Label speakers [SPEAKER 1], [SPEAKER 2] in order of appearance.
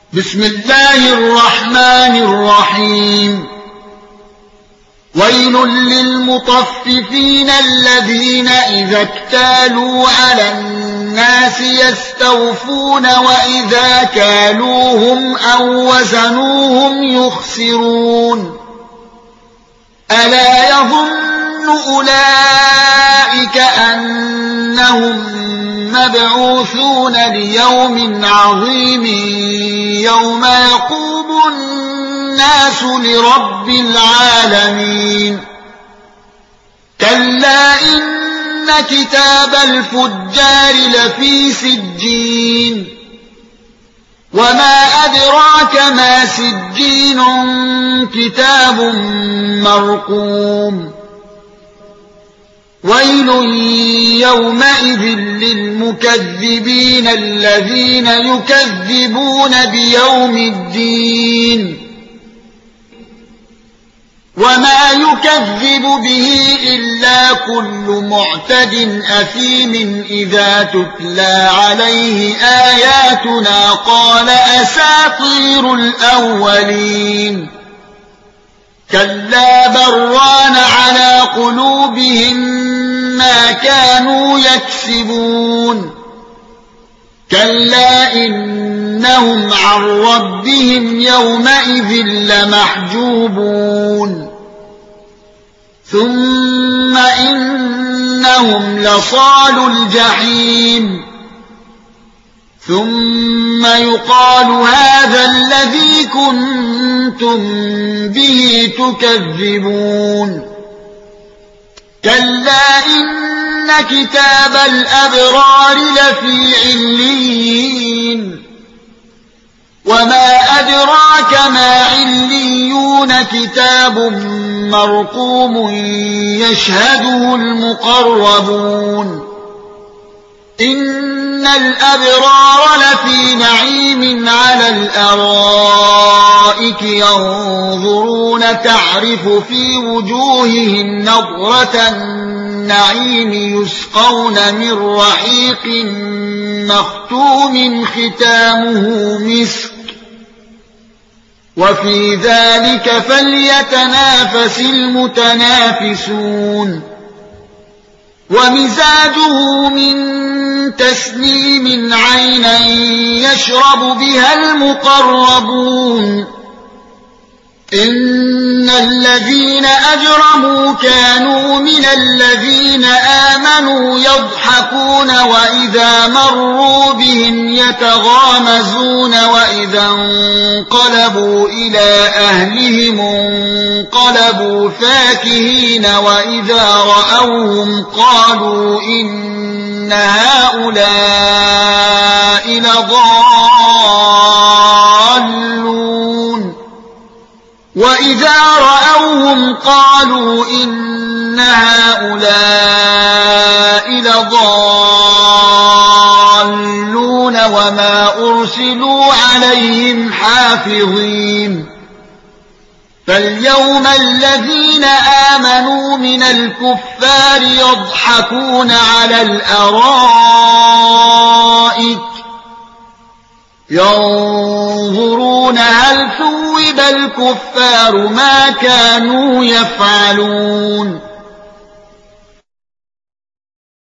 [SPEAKER 1] بسم الله الرحمن الرحيم ويل للمطففين الذين إذا اكتالوا على الناس يستوفون وإذا كالوهم أو وزنوهم يخسرون ألا يظن أولئك أنهم مبعوثون ليوم عظيم يوم يقوم الناس لرب العالمين كلا إن كتاب الفجار لفي سجين وما أدراك ما سجين كتاب مرقوم ويل يومئذ للمكذبين الذين يكذبون بيوم الدين وما يكذب به إلا كل معتد أثيم إذا تتلى عليه آياتنا قال أساطير الأولين كلا بران على قلوبهم ما كانوا يكسبون كلا إنهم عن ربهم يومئذ لمحجوبون ثم إنهم لصالو الجحيم ثم يقال هذا الذي كنتم به تكذبون كلا إن كتاب الأبرار لفي عليين وما أدراك ما عليون كتاب مرقوم يشهده المقربون إن الأبرار لفي نعيم على الأرائك ينظرون تعرف في وجوههم نضرة النعيم يسقون من رحيق مختوم ختامه مسك وفي ذلك فليتنافس المتنافسون ومزاجه من تسنيم عينا يشرب بها المقربون إن الذين أجرموا كانوا من الذين آمنوا يضحكون وإذا مروا بهم يتغامزون وإذا انقلبوا إلى أهلهم انقلبوا فاكهين وإذا رأوهم قالوا إن هؤلاء لضالون وإذا رأوهم قالوا إن هؤلاء لضالون وما أرسلوا عليهم حافظين فاليوم الذين آمنوا من الكفار يضحكون على الأرائك ينظرون هل ثوب الكفار ما كانوا يفعلون